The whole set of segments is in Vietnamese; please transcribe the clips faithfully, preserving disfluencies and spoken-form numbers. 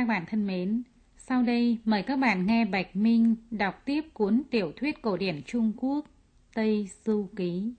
bạn thân mến, sau đây mời các bạn nghe Bạch Minh đọc tiếp cuốn tiểu thuyết cổ điển Trung Quốc Tây Du Ký.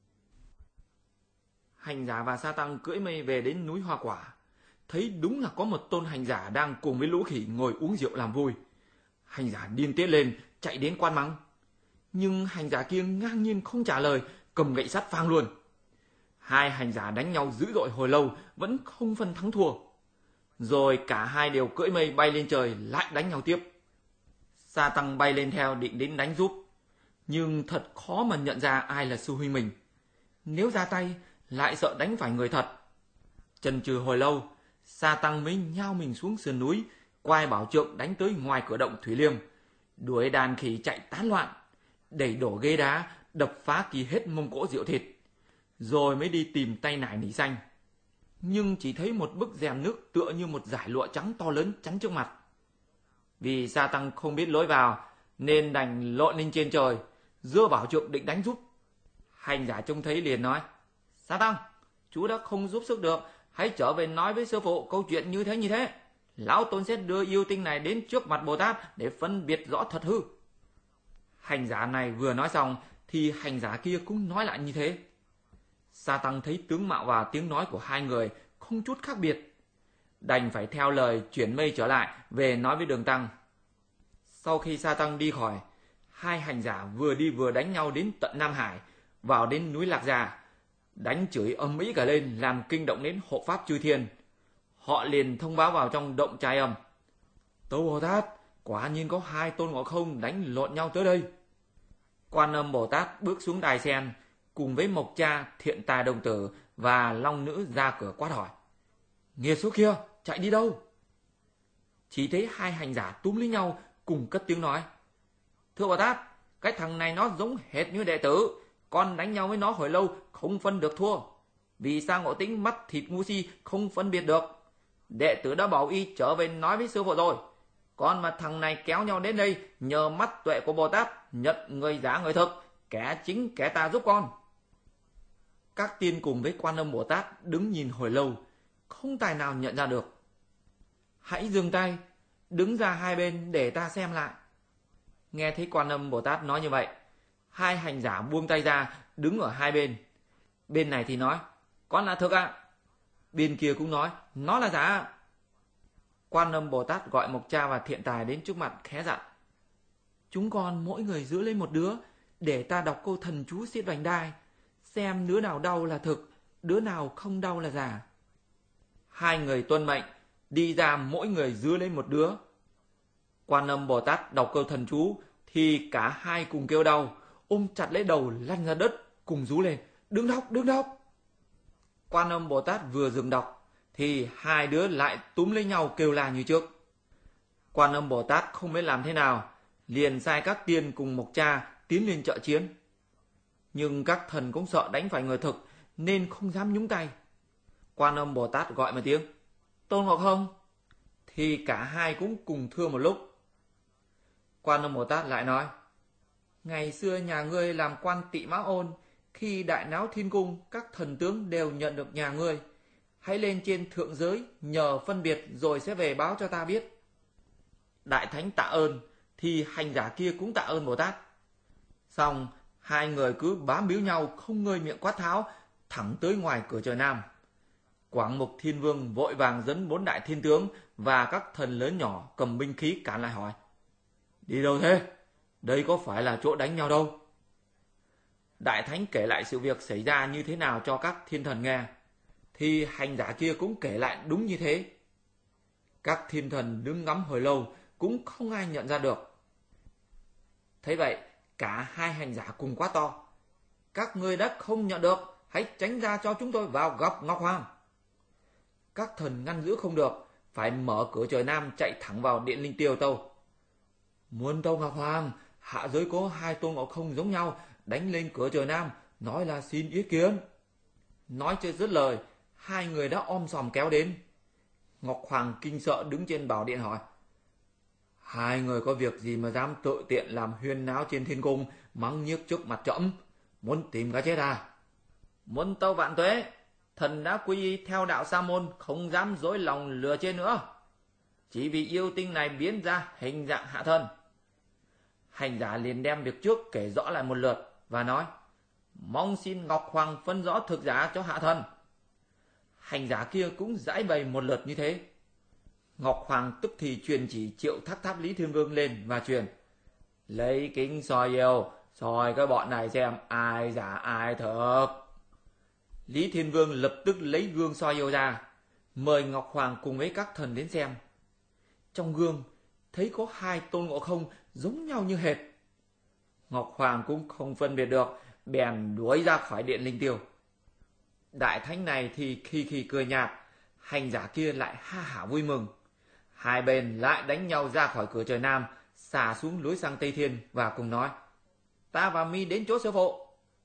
Hành giả và Sa Tăng cưỡi mây về đến núi Hoa Quả, thấy đúng là có một tôn hành giả đang cùng với lũ khỉ ngồi uống rượu làm vui. Hành giả điên tiết lên, chạy đến quan mắng. Nhưng hành giả kia ngang nhiên không trả lời, cầm gậy sắt phang luôn. Hai hành giả đánh nhau dữ dội hồi lâu, vẫn không phân thắng thua. Rồi cả hai đều cưỡi mây bay lên trời, lại đánh nhau tiếp. Sa Tăng bay lên theo định đến đánh giúp, nhưng thật khó mà nhận ra ai là sư huynh mình. Nếu ra tay, lại sợ đánh phải người thật. Chần chừ hồi lâu, Sa Tăng mới nhao mình xuống sườn núi, quay bảo trượng đánh tới ngoài cửa động Thủy Liêm, đuổi đàn khỉ chạy tán loạn, đẩy đổ ghế đá, đập phá kỳ hết mông cỗ rượu thịt, rồi mới đi tìm tay nải nỉ xanh. Nhưng chỉ thấy một bức rèm nước tựa như một dải lụa trắng to lớn chắn trước mặt. Vì Sa Tăng không biết lối vào, nên đành lộn lên trên trời, giơ bảo trượng định đánh giúp. Hành giả trông thấy liền nói: Sa Tăng, chú đã không giúp sức được, hãy trở về nói với sư phụ câu chuyện như thế như thế. Lão Tôn sẽ đưa yêu tinh này đến trước mặt Bồ Tát để phân biệt rõ thật hư. Hành giả này vừa nói xong thì hành giả kia cũng nói lại như thế. Sa Tăng thấy tướng mạo và tiếng nói của hai người không chút khác biệt, đành phải theo lời chuyển mây trở lại về nói với Đường Tăng. Sau khi Sa Tăng đi khỏi, hai hành giả vừa đi vừa đánh nhau đến tận Nam Hải, vào đến núi Lạc Già, đánh chửi ầm ĩ cả lên, làm kinh động đến hộ pháp chư thiên. Họ liền thông báo vào trong động Trai Âm: Tâu Bồ Tát, quả nhiên có hai Tôn Ngộ Không đánh lộn nhau tới đây. Quan Âm Bồ Tát bước xuống đài sen, cùng với Mộc Cha, Thiện Tài Đồng Tử và Long Nữ ra cửa quát hỏi: Nghiệt số kia, chạy đi đâu? Chỉ thấy hai hành giả túm lấy nhau, cùng cất tiếng nói: Thưa Bồ Tát, cái thằng này nó giống hệt như đệ tử, con đánh nhau với nó hồi lâu không phân được thua. Vì sao Ngộ Tĩnh mắt thịt ngu si không phân biệt được? Đệ tử đã bảo y trở về nói với sư phụ rồi. Con mà thằng này kéo nhau đến đây nhờ mắt tuệ của Bồ Tát, nhận người giả người thực, kẻ chính kẻ tà giúp con. Các tiên cùng với Quan Âm Bồ Tát đứng nhìn hồi lâu, không tài nào nhận ra được. Hãy dừng tay, đứng ra hai bên để ta xem lại. Nghe thấy Quan Âm Bồ Tát nói như vậy, hai hành giả buông tay ra, đứng ở hai bên. Bên này thì nói: Con là thực ạ. À? Bên kia cũng nói: Nó là giả ạ. À? Quan Âm Bồ Tát gọi Mộc Cha và Thiện Tài đến trước mặt khẽ dặn: Chúng con mỗi người giữ lấy một đứa, để ta đọc câu thần chú xiết vành đai, xem đứa nào đau là thực, đứa nào không đau là giả. Hai người tuân mệnh, đi ra mỗi người giữ lấy một đứa. Quan Âm Bồ Tát đọc câu thần chú thì cả hai cùng kêu đau, ôm chặt lấy đầu lăn ra đất, cùng rú lên: Đừng đọc, đừng đọc. Quan Âm Bồ Tát vừa dừng đọc thì hai đứa lại túm lấy nhau kêu la như trước. Quan Âm Bồ Tát không biết làm thế nào, liền sai các tiên cùng Mộc Cha tiến lên trợ chiến. Nhưng các thần cũng sợ đánh phải người thực nên không dám nhúng tay. Quan Âm Bồ Tát gọi một tiếng: Tôn Ngộ Không, thì cả hai cũng cùng thưa một lúc. Quan Âm Bồ Tát lại nói: Ngày xưa nhà ngươi làm quan Tị Mã Ôn, khi đại náo thiên cung, các thần tướng đều nhận được nhà ngươi. Hãy lên trên thượng giới nhờ phân biệt, rồi sẽ về báo cho ta biết. Đại thánh tạ ơn, thì hành giả kia cũng tạ ơn Bồ Tát. Xong hai người cứ bám víu nhau, không ngơi miệng quát tháo, thẳng tới ngoài cửa trời Nam. Quảng Mục Thiên Vương vội vàng dẫn bốn đại thiên tướng và các thần lớn nhỏ cầm binh khí cản lại hỏi: Đi đâu thế? Đây có phải là chỗ đánh nhau đâu? Đại thánh kể lại sự việc xảy ra như thế nào cho các thiên thần nghe, thì hành giả kia cũng kể lại đúng như thế. Các thiên thần đứng ngắm hồi lâu cũng không ai nhận ra được. Thấy vậy, cả hai hành giả cùng quát to: Các ngươi đã không nhận được, hãy tránh ra cho chúng tôi vào gặp Ngọc Hoàng. Các thần ngăn giữ không được, phải mở cửa trời Nam chạy thẳng vào điện Linh Tiêu tâu: Muôn tâu Ngọc Hoàng, hạ giới có hai Tôn Ngộ Không giống nhau, đánh lên cửa trời Nam, nói là xin ý kiến. Nói chưa dứt lời, hai người đã om sòm kéo đến. Ngọc Hoàng kinh sợ đứng trên bảo điện hỏi: Hai người có việc gì mà dám tự tiện làm huyên náo trên thiên cung, mắng nhiếc trước mặt trẫm, muốn tìm cái chết à? Muôn tâu vạn tuế, thần đã quy y theo đạo Sa môn, không dám dối lòng lừa trên nữa. chỉ vì yêu tinh này biến ra hình dạng hạ thân. Hành giả liền đem việc trước kể rõ lại một lượt và nói: mong xin Ngọc Hoàng phân rõ thực giả cho hạ thân. Hành giả kia cũng giải bày một lượt như thế. Ngọc Hoàng tức thì truyền chỉ Triệu Thác Tháp Lý Thiên Vương lên và truyền: lấy kính soi yêu, soi cái bọn này xem ai giả ai thực. Lý Thiên Vương lập tức lấy gương soi yêu ra, mời Ngọc Hoàng cùng với các thần đến xem. Trong gương thấy có hai Tôn Ngộ Không giống nhau như hệt. Ngọc Hoàng cũng không phân biệt được, bèn đuổi ra khỏi điện linh tiêu. Đại thánh này thì khi khi cười nhạt, hành giả kia lại ha hả vui mừng. Hai bên lại đánh nhau ra khỏi cửa trời Nam, xả xuống lối sang Tây Thiên và cùng nói: ta và mi đến chỗ sư phụ.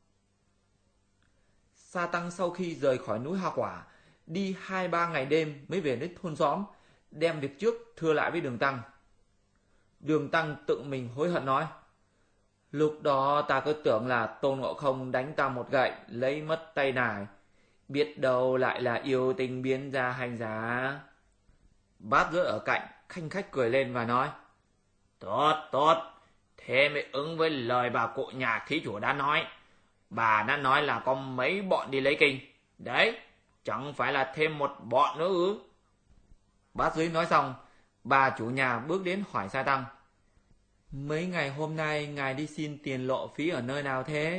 Sa Tăng sau khi rời khỏi núi Hoa Quả, đi hai ba ngày đêm mới về đến thôn xóm, đem việc trước thưa lại với Đường Tăng. Đường Tăng tự mình hối hận nói: lúc đó ta cứ tưởng là Tôn Ngộ Không đánh ta một gậy lấy mất tay nải, biết đâu lại là yêu tinh biến ra hành giả. Bát Giới ở cạnh khanh khách cười lên và nói: tốt tốt, thế mới ứng với lời bà cụ nhà thí chủ đã nói. Bà đã nói là có mấy bọn đi lấy kinh, đấy chẳng phải là thêm một bọn nữa ư? Bát Giới nói xong, bà chủ nhà bước đến hỏi Sa Tăng: mấy ngày hôm nay ngài đi xin tiền lộ phí ở nơi nào thế?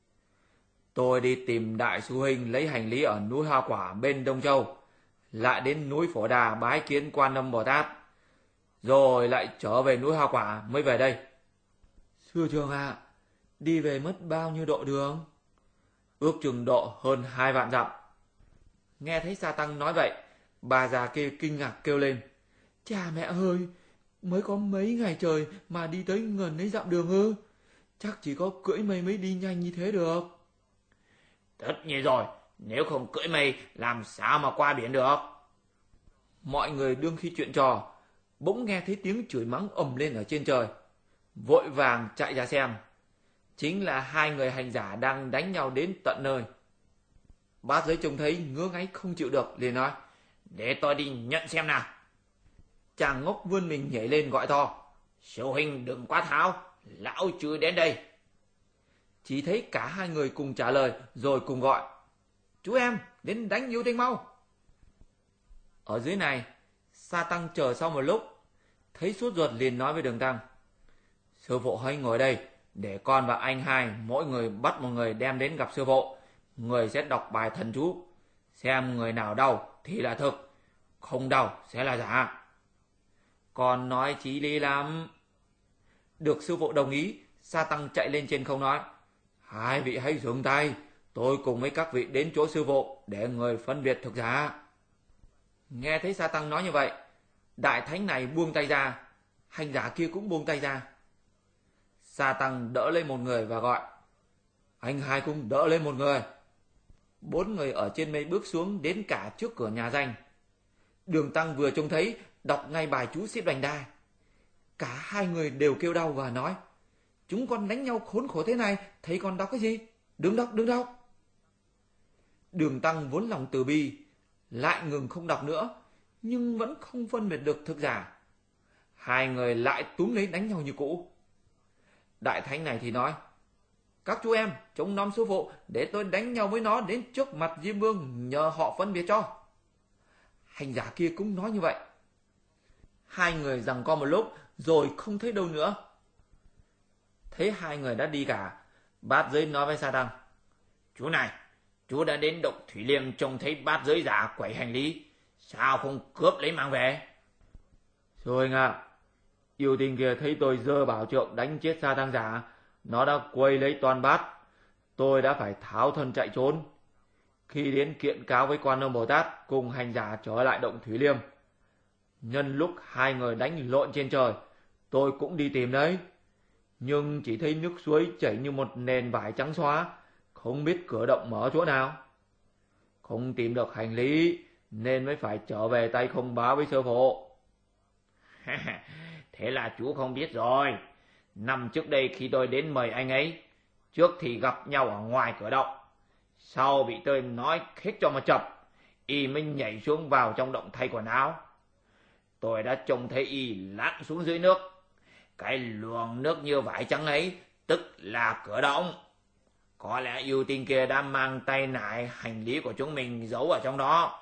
Tôi đi tìm đại sư huynh lấy hành lý ở núi Hoa Quả bên Đông Châu, lại đến núi Phổ Đà bái kiến Quan Âm Bồ Tát, rồi lại trở về núi Hoa Quả mới về đây. Sư trưởng ạ, à, đi về mất bao nhiêu độ đường? Ước chừng độ hơn hai vạn dặm. Nghe thấy Sa Tăng nói vậy, bà già kia kinh ngạc kêu lên: cha mẹ ơi, mới có mấy ngày trời mà đi tới gần ấy dặm đường ư? Chắc chỉ có cưỡi mây mới đi nhanh như thế được. Tất nhiên rồi, nếu không cưỡi mây làm sao mà qua biển được? Mọi người đương khi chuyện trò, bỗng nghe thấy tiếng chửi mắng ầm lên ở trên trời, vội vàng chạy ra xem. Chính là hai người hành giả đang đánh nhau đến tận nơi. Bát Giới trông thấy ngứa ngáy không chịu được, liền nói: để tôi đi nhận xem nào. Chàng ngốc vươn mình nhảy lên gọi to: sư huynh đừng quá tháo, lão chửi đến đây. Chỉ thấy cả hai người cùng trả lời rồi cùng gọi: chú em đến đánh yêu tinh mau. Ở dưới này, Sa Tăng chờ sau một lúc, thấy sốt ruột liền nói với Đường Tăng: sư phụ hãy ngồi đây, để con và anh hai mỗi người bắt một người đem đến gặp sư phụ. Người sẽ đọc bài thần chú, xem người nào đau thì là thực, không đau sẽ là giả. Con nói chí lý lắm. Được sư phụ đồng ý, Sa Tăng chạy lên trên không nói: hai vị hãy dừng tay, tôi cùng với các vị đến chỗ sư phụ để người phân biệt thực giả. Nghe thấy Sa Tăng nói như vậy, đại thánh này buông tay ra, hành giả kia cũng buông tay ra. Sa Tăng đỡ lên một người và gọi: anh hai cũng đỡ lên một người. Bốn người ở trên mây bước xuống đến cả trước cửa nhà danh. Đường Tăng vừa trông thấy, đọc ngay bài chú Xích Đoành Đa. Cả hai người đều kêu đau và nói: chúng con đánh nhau khốn khổ thế này, thấy con đọc cái gì? Đừng đọc, đừng đọc. Đường Tăng vốn lòng từ bi, lại ngừng không đọc nữa, nhưng vẫn không phân biệt được thực giả. Hai người lại túm lấy đánh nhau như cũ. Đại thánh này thì nói: các chú em trông nom sư phụ, để tôi đánh nhau với nó đến trước mặt Diêm Vương, nhờ họ phân biệt cho. Hành giả kia cũng nói như vậy. Hai người giằng co một lúc rồi không thấy đâu nữa. Thấy hai người đã đi cả, Bát Giới nói với Sa Tăng: chú này, chú đã đến động Thủy Liêm trông thấy Bát Giới giả quẩy hành lý, sao không cướp lấy mang về? Sư huynh ạ, yêu tinh kia thấy tôi giơ bảo trượng đánh chết Sa Tăng giả, nó đã quay lấy toàn bát, tôi đã phải tháo thân chạy trốn. Khi đến kiện cáo với Quan Âm Bồ Tát cùng hành giả trở lại động Thủy Liêm, nhân lúc hai người đánh lộn trên trời, tôi cũng đi tìm đấy, nhưng chỉ thấy nước suối chảy như một nền vải trắng xóa, không biết cửa động mở chỗ nào. Không tìm được hành lý nên mới phải trở về tay không báo với sư phụ. Thế là chú không biết rồi. Năm trước đây khi tôi đến mời anh ấy, trước thì gặp nhau ở ngoài cửa động, sau bị tôi nói khích cho một chập, y mới nhảy xuống vào trong động thay quần áo. tôi đã trông thấy y lặn xuống dưới nước. Cái luồng nước như vải trắng ấy tức là cửa động. Có lẽ yêu tinh kia đã mang tay nải hành lý của chúng mình giấu ở trong đó.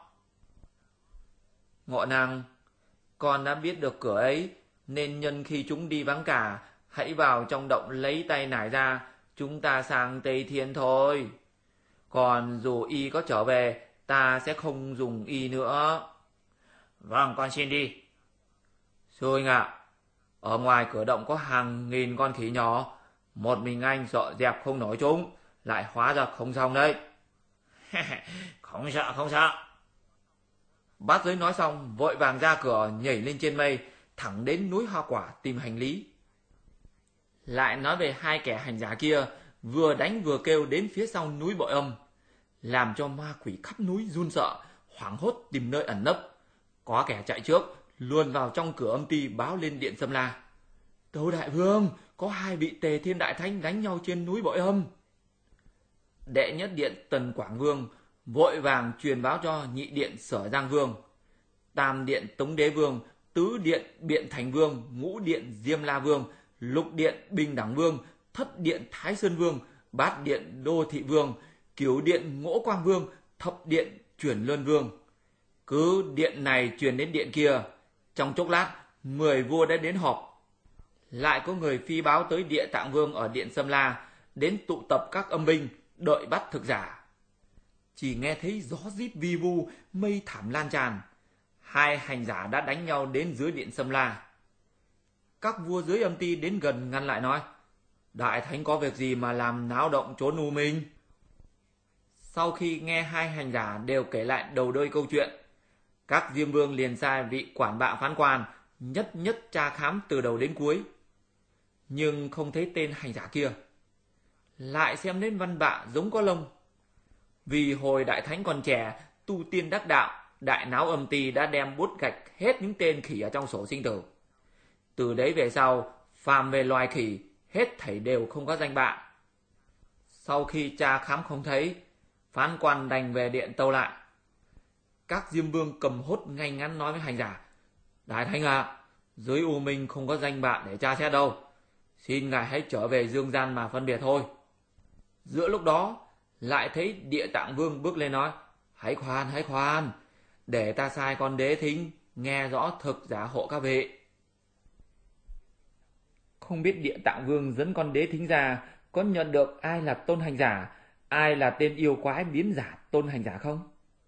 Ngọ Nàng, con đã biết được cửa ấy, nên nhân khi chúng đi vắng cả, hãy vào trong động lấy tay nải ra, chúng ta sang Tây Thiên thôi. Còn dù y có trở về, ta sẽ không dùng y nữa. Vâng, con xin đi. Sư huynh ạ, ở ngoài cửa động có hàng nghìn con khỉ nhỏ, một mình anh sợ dẹp không nổi chúng, lại hóa ra không xong đấy. Không sợ, không sợ. Bát Giới nói xong, vội vàng ra cửa nhảy lên trên mây, thẳng đến núi Hoa Quả tìm hành lý. Lại nói về hai kẻ hành giả kia, vừa đánh vừa kêu đến phía sau núi Bội Âm, làm cho ma quỷ khắp núi run sợ, hoảng hốt tìm nơi ẩn nấp. Có kẻ chạy trước, luồn vào trong cửa âm ty báo lên điện Sâm La. Tâu đại vương, có hai vị Tề Thiên Đại Thánh đánh nhau trên núi Bội Âm. Đệ nhất điện Tần Quảng Vương vội vàng truyền báo cho nhị điện Sở Giang Vương, tam điện Tống Đế Vương, tứ điện Biện Thành Vương, ngũ điện Diêm La Vương, lục điện Bình Đẳng Vương, thất điện Thái Sơn Vương, bát điện Đô Thị Vương, cửu điện Ngỗ Quang Vương, thập điện Chuyển Luân Vương. Cứ điện này truyền đến điện kia, trong chốc lát mười vua đã đến họp. Lại có người phi báo tới Địa Tạng Vương ở điện Sâm La, đến tụ tập các âm binh đợi bắt thực giả. Chỉ nghe thấy gió rít vi vu, mây thảm lan tràn. Hai hành giả đã đánh nhau đến dưới điện Sâm La. Các vua dưới âm ty đến gần ngăn lại nói: Đại Thánh có việc gì mà làm náo động trốn u minh? Sau khi nghe hai hành giả đều kể lại đầu đuôi câu chuyện, các Diêm Vương liền sai vị quản bạ phán quan nhất nhất tra khám từ đầu đến cuối, nhưng không thấy tên hành giả kia. Lại xem đến văn bạ giống có lông. Vì hồi Đại Thánh còn trẻ, tu tiên đắc đạo, đại náo âm ty đã đem bút gạch hết những tên khỉ ở trong sổ sinh tử. Từ đấy về sau, phàm về loài khỉ, hết thảy đều không có danh bạ. Sau khi tra khám không thấy, phán quan đành về điện tâu lại. Các Diêm Vương cầm hốt ngay ngắn nói với hành giả: Đại Thánh ạ, à, dưới u minh không có danh bạ để tra xét đâu, xin ngài hãy trở về dương gian mà phân biệt thôi. Giữa lúc đó, lại thấy Địa Tạng Vương bước lên nói: Hãy khoan, hãy khoan, để ta sai con Đế Thính nghe rõ thực giả hộ các vị. Không biết Địa Tạng Vương dẫn con Đế Thính ra có nhận được ai là tôn hành giả, ai là tên yêu quái biến giả tôn hành giả không?